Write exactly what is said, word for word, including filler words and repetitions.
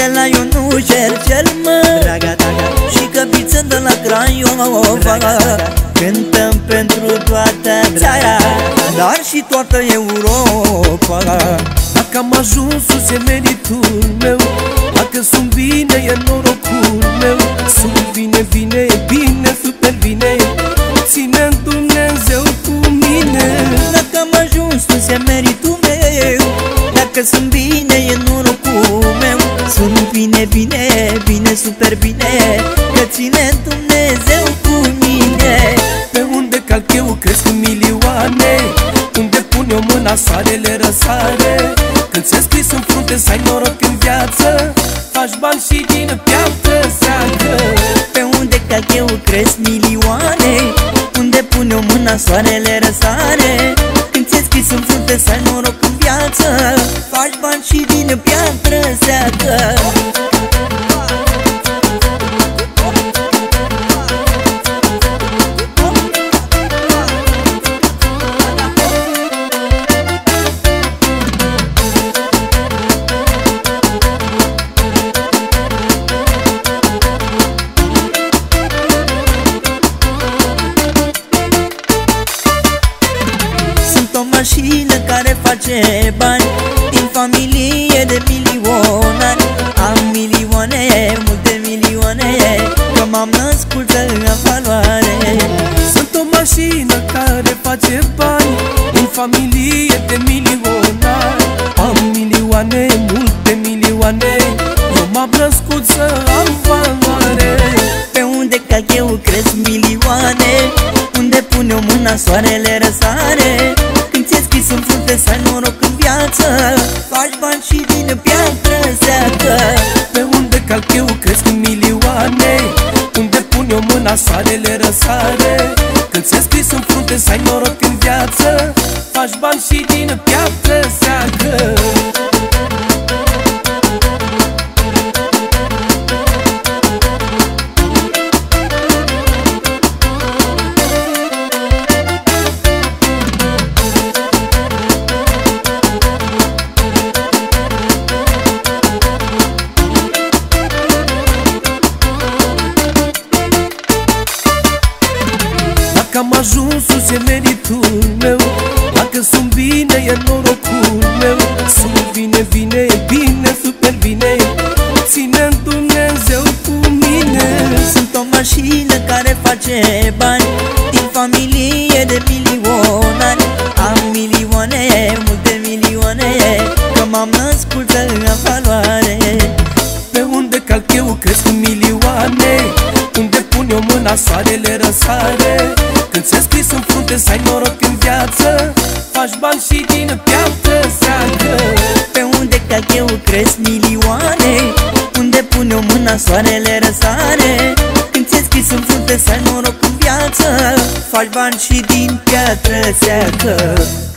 de la Ionuș Cercel, mă, draga, draga, și Căpiță de la Craiova. Cântăm pentru toată țara, dar și toată Europa. Dacă am ajuns sus e meritul meu, dacă sunt bine e norocul meu. Sunt bine, bine, e bine, super bine, ține-n Dumnezeu cu mine. Dacă am ajuns sus e meritul meu, dacă sunt bine e norocul meu. Sunt bine, bine, bine, super bine, că ține Dumnezeu cu mine. Pe unde calc eu cresc în milioane, unde pun eu mâna soarele răsare. Când ți-ai scris în frunte să ai noroc în viață, faci bani și din piatră seacă. Pe unde calc eu cresc milioane, unde pun eu mâna soarele răsare. Când ți-ai scris în frunte să ai noroc în viață, faci bani și din piatră seacă. O mașină care face bani, din familie de milionari. Am milioane, multe milioane, că m-am născut în valoare. Sunt o mașină care face bani, din familie de milionari. Am milioane, multe milioane, eu m-am născut să am valoare. Pe unde calc eu cresc milioane, unde pun eu mâna soarele răsare. Când ți-ai scris în frunte să ai noroc în viață, faci bani și din piatră seacă. Pe unde calc eu cresc în milioane, unde pun eu mâna soarele răsare. Când ți-ai scris în frunte să ai noroc în viață, faci bani și din piatră seacă. Dacă am ajuns sus e meritul meu, dacă sunt bine e norocul meu. Sunt bine, bine, e bine, super bine, ține-n Dumnezeu cu mine. Sunt o mașină care face bani, din familie de milionari. Am milioane, multe milioane, că m-am născut în valoare. Pe unde calc eu cresc în milioane, unde pun eu mâna soarele răsare. Când ți-ai scris în frunte să ai noroc în viață, faci bani și din piatră seacă. Pe unde calc eu cresc milioane, unde pun eu mâna soarele răsare. Când ți-ai scris în frunte să ai noroc în viață, faci bani și din piatră seacă.